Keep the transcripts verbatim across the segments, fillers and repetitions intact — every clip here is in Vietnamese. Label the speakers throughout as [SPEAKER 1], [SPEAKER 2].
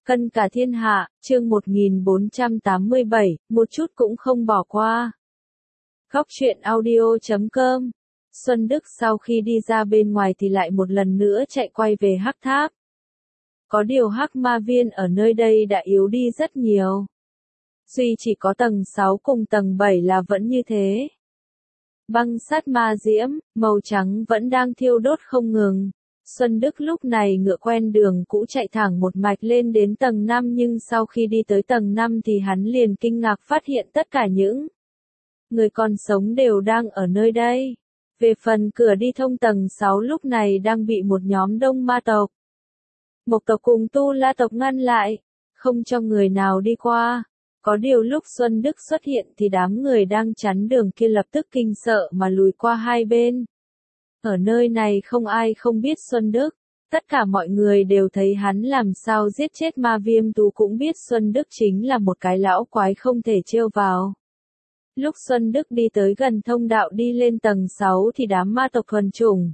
[SPEAKER 1] Cân cả thiên hạ, chương một nghìn bốn trăm tám mươi bảy, một chút cũng không bỏ qua. Góc truyện audio chấm com. Xuân Đức sau khi đi ra bên ngoài thì lại một lần nữa chạy quay về Hắc Tháp. Có điều Hắc Ma Viên ở nơi đây đã yếu đi rất nhiều. Duy chỉ có tầng sáu cùng tầng bảy là vẫn như thế. Băng sắt ma diễm, màu trắng vẫn đang thiêu đốt không ngừng. Xuân Đức lúc này ngựa quen đường cũ chạy thẳng một mạch lên đến tầng năm, nhưng sau khi đi tới tầng năm thì hắn liền kinh ngạc phát hiện tất cả những người còn sống đều đang ở nơi đây. Về phần cửa đi thông tầng sáu lúc này đang bị một nhóm đông ma tộc, Mộc tộc cùng Tu La tộc ngăn lại, không cho người nào đi qua. Có điều lúc Xuân Đức xuất hiện thì đám người đang chắn đường kia lập tức kinh sợ mà lùi qua hai bên. Ở nơi này không ai không biết Xuân Đức, tất cả mọi người đều thấy hắn làm sao giết chết ma viêm tú, cũng biết Xuân Đức chính là một cái lão quái không thể trêu vào. Lúc Xuân Đức đi tới gần thông đạo đi lên tầng sáu thì đám ma tộc thuần chủng,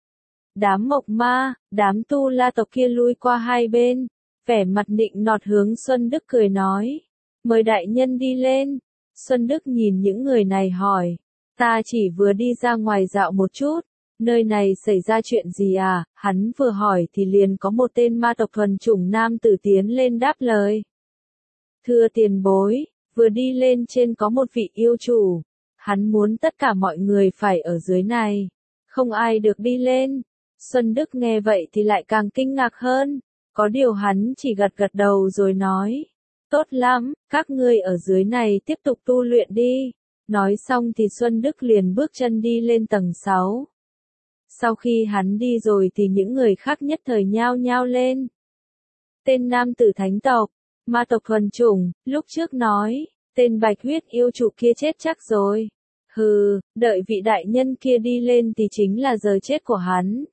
[SPEAKER 1] đám mộc ma, đám Tu La tộc kia lui qua hai bên, vẻ mặt nịnh nọt hướng Xuân Đức cười nói, mời đại nhân đi lên. Xuân Đức nhìn những người này hỏi, ta chỉ vừa đi ra ngoài dạo một chút. Nơi này xảy ra chuyện gì à? Hắn vừa hỏi thì liền có một tên ma tộc thuần chủng nam tử tiến lên đáp lời. Thưa tiền bối, vừa đi lên trên có một vị yêu chủ. Hắn muốn tất cả mọi người phải ở dưới này. Không ai được đi lên. Xuân Đức nghe vậy thì lại càng kinh ngạc hơn. Có điều hắn chỉ gật gật đầu rồi nói. Tốt lắm, các ngươi ở dưới này tiếp tục tu luyện đi. Nói xong thì Xuân Đức liền bước chân đi lên tầng sáu. Sau khi hắn đi rồi thì những người khác nhất thời nhao nhao lên. Tên nam tử thánh tộc, ma tộc thuần chủng, lúc trước nói, tên bạch huyết yêu chủ kia chết chắc rồi. Hừ, đợi vị đại nhân kia đi lên thì chính là giờ chết của hắn.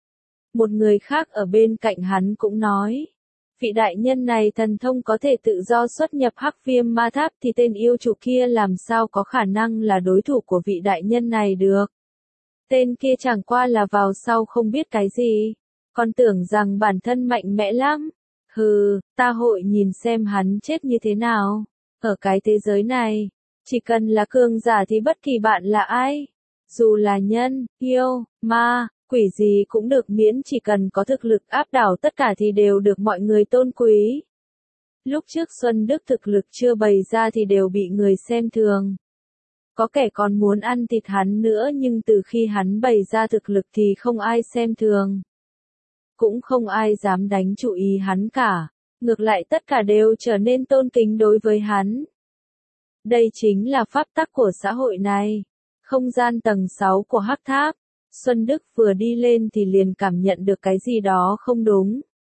[SPEAKER 1] Một người khác ở bên cạnh hắn cũng nói, vị đại nhân này thần thông có thể tự do xuất nhập Hắc Viêm Ma Tháp thì tên yêu chủ kia làm sao có khả năng là đối thủ của vị đại nhân này được. Tên kia chẳng qua là vào sau không biết cái gì, còn tưởng rằng bản thân mạnh mẽ lắm. Hừ, ta hội nhìn xem hắn chết như thế nào. Ở cái thế giới này, chỉ cần là cường giả thì bất kỳ bạn là ai, dù là nhân, yêu, ma, quỷ gì cũng được, miễn chỉ cần có thực lực áp đảo tất cả thì đều được mọi người tôn quý. Lúc trước Xuân Đức thực lực chưa bày ra thì đều bị người xem thường. Có kẻ còn muốn ăn thịt hắn nữa, nhưng từ khi hắn bày ra thực lực thì không ai xem thường. Cũng không ai dám đánh chú ý hắn cả. Ngược lại tất cả đều trở nên tôn kính đối với hắn. Đây chính là pháp tắc của xã hội này. Không gian tầng sáu của Hắc Tháp. Xuân Đức vừa đi lên thì liền cảm nhận được cái gì đó không đúng.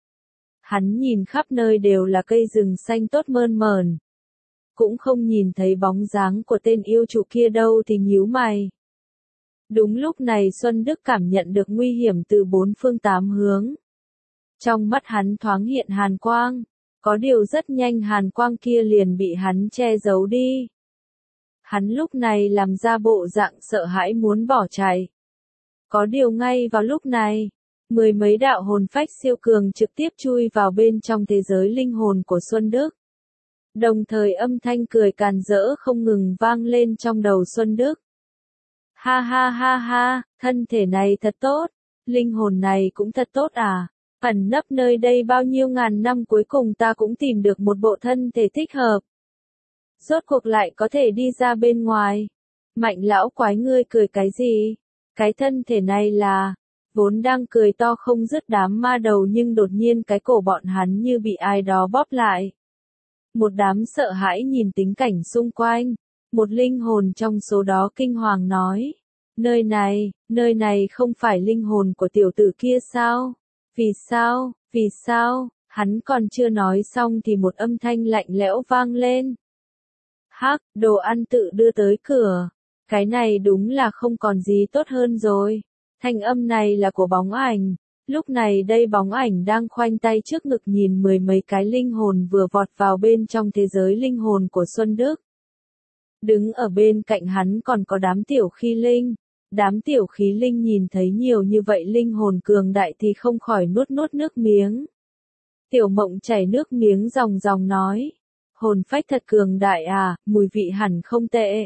[SPEAKER 1] Hắn nhìn khắp nơi đều là cây rừng xanh tốt mơn mởn. Cũng không nhìn thấy bóng dáng của tên yêu chủ kia đâu thì nhíu mày. Đúng lúc này Xuân Đức cảm nhận được nguy hiểm từ bốn phương tám hướng. Trong mắt hắn thoáng hiện hàn quang, có điều rất nhanh hàn quang kia liền bị hắn che giấu đi. Hắn lúc này làm ra bộ dạng sợ hãi muốn bỏ chạy. Có điều ngay vào lúc này, mười mấy đạo hồn phách siêu cường trực tiếp chui vào bên trong thế giới linh hồn của Xuân Đức. Đồng thời âm thanh cười càn rỡ không ngừng vang lên trong đầu Xuân Đức. Ha ha ha ha, thân thể này thật tốt, linh hồn này cũng thật tốt à, ẩn nấp nơi đây bao nhiêu ngàn năm cuối cùng ta cũng tìm được một bộ thân thể thích hợp. Rốt cuộc lại có thể đi ra bên ngoài. Mạnh lão quái ngươi cười cái gì? Cái thân thể này là... Vốn đang cười to không dứt đám ma đầu nhưng đột nhiên cái cổ bọn hắn như bị ai đó bóp lại. Một đám sợ hãi nhìn tình cảnh xung quanh. Một linh hồn trong số đó kinh hoàng nói. Nơi này, nơi này không phải linh hồn của tiểu tử kia sao? Vì sao, vì sao? Hắn còn chưa nói xong thì một âm thanh lạnh lẽo vang lên. Hắc, đồ ăn tự đưa tới cửa. Cái này đúng là không còn gì tốt hơn rồi. Thanh âm này là của bóng ảnh. Lúc này đây bóng ảnh đang khoanh tay trước ngực nhìn mười mấy cái linh hồn vừa vọt vào bên trong thế giới linh hồn của Xuân Đức. Đứng ở bên cạnh hắn còn có đám tiểu khí linh. Đám tiểu khí linh nhìn thấy nhiều như vậy linh hồn cường đại thì không khỏi nuốt nuốt nước miếng. Tiểu Mộng chảy nước miếng ròng ròng nói. Hồn phách thật cường đại à, mùi vị hẳn không tệ.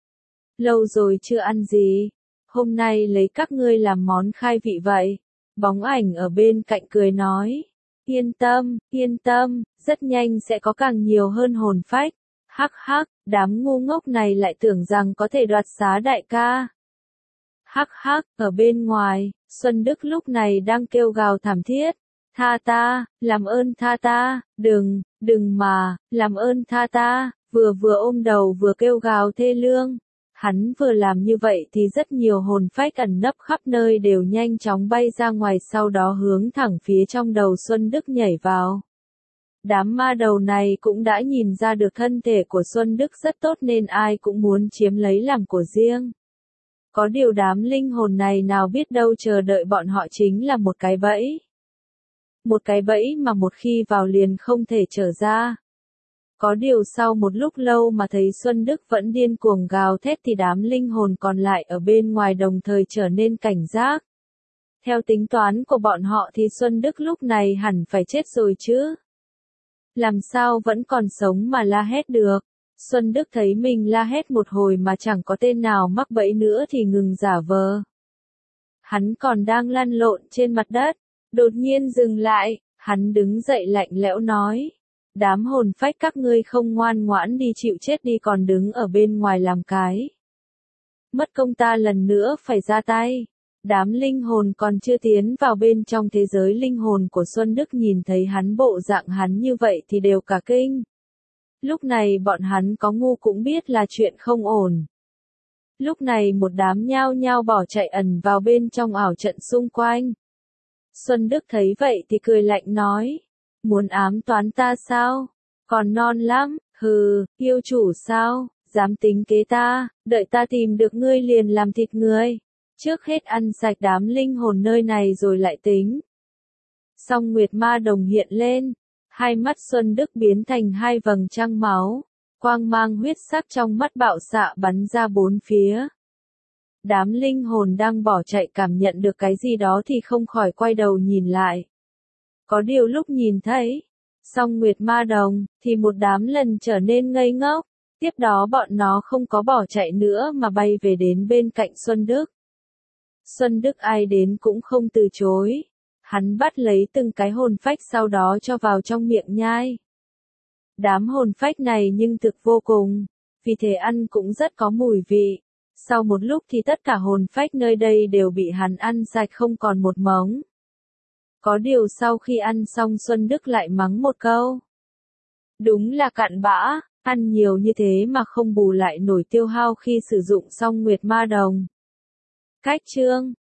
[SPEAKER 1] Lâu rồi chưa ăn gì. Hôm nay lấy các ngươi làm món khai vị vậy. Bóng ảnh ở bên cạnh cười nói. Yên tâm, yên tâm, rất nhanh sẽ có càng nhiều hơn hồn phách. Hắc hắc, đám ngu ngốc này lại tưởng rằng có thể đoạt xá đại ca. Hắc hắc, ở bên ngoài, Xuân Đức lúc này đang kêu gào thảm thiết. Tha ta, làm ơn tha ta, đừng, đừng mà, làm ơn tha ta, vừa vừa ôm đầu vừa kêu gào thê lương. Hắn vừa làm như vậy thì rất nhiều hồn phách ẩn nấp khắp nơi đều nhanh chóng bay ra ngoài, sau đó hướng thẳng phía trong đầu Xuân Đức nhảy vào. Đám ma đầu này cũng đã nhìn ra được thân thể của Xuân Đức rất tốt nên ai cũng muốn chiếm lấy làm của riêng. Có điều đám linh hồn này nào biết đâu chờ đợi bọn họ chính là một cái bẫy. Một cái bẫy mà một khi vào liền không thể trở ra. Có điều sau một lúc lâu mà thấy Xuân Đức vẫn điên cuồng gào thét thì đám linh hồn còn lại ở bên ngoài đồng thời trở nên cảnh giác. Theo tính toán của bọn họ thì Xuân Đức lúc này hẳn phải chết rồi chứ. Làm sao vẫn còn sống mà la hét được. Xuân Đức thấy mình la hét một hồi mà chẳng có tên nào mắc bẫy nữa thì ngừng giả vờ. Hắn còn đang lăn lộn trên mặt đất. Đột nhiên dừng lại, hắn đứng dậy lạnh lẽo nói. Đám hồn phách các ngươi không ngoan ngoãn đi chịu chết đi còn đứng ở bên ngoài làm cái. Mất công ta lần nữa phải ra tay. Đám linh hồn còn chưa tiến vào bên trong thế giới linh hồn của Xuân Đức nhìn thấy hắn bộ dạng hắn như vậy thì đều cả kinh. Lúc này bọn hắn có ngu cũng biết là chuyện không ổn. Lúc này một đám nhao nhao bỏ chạy ẩn vào bên trong ảo trận xung quanh. Xuân Đức thấy vậy thì cười lạnh nói. Muốn ám toán ta sao? Còn non lắm, hừ, yêu chủ sao? Dám tính kế ta, đợi ta tìm được ngươi liền làm thịt ngươi. Trước hết ăn sạch đám linh hồn nơi này rồi lại tính. Song Nguyệt Ma Đồng hiện lên. Hai mắt Xuân Đức biến thành hai vầng trăng máu. Quang mang huyết sắc trong mắt bạo xạ bắn ra bốn phía. Đám linh hồn đang bỏ chạy cảm nhận được cái gì đó thì không khỏi quay đầu nhìn lại. Có điều lúc nhìn thấy, song Nguyệt Ma Đồng, thì một đám lần trở nên ngây ngốc. Tiếp đó bọn nó không có bỏ chạy nữa mà bay về đến bên cạnh Xuân Đức. Xuân Đức ai đến cũng không từ chối. Hắn bắt lấy từng cái hồn phách sau đó cho vào trong miệng nhai. Đám hồn phách này nhưng thực vô cùng, vì thế ăn cũng rất có mùi vị. Sau một lúc thì tất cả hồn phách nơi đây đều bị hắn ăn sạch không còn một mống. Có điều sau khi ăn xong Xuân Đức lại mắng một câu. Đúng là cặn bã, ăn nhiều như thế mà không bù lại nổi tiêu hao khi sử dụng xong Nguyệt Ma Đồng. Cách chương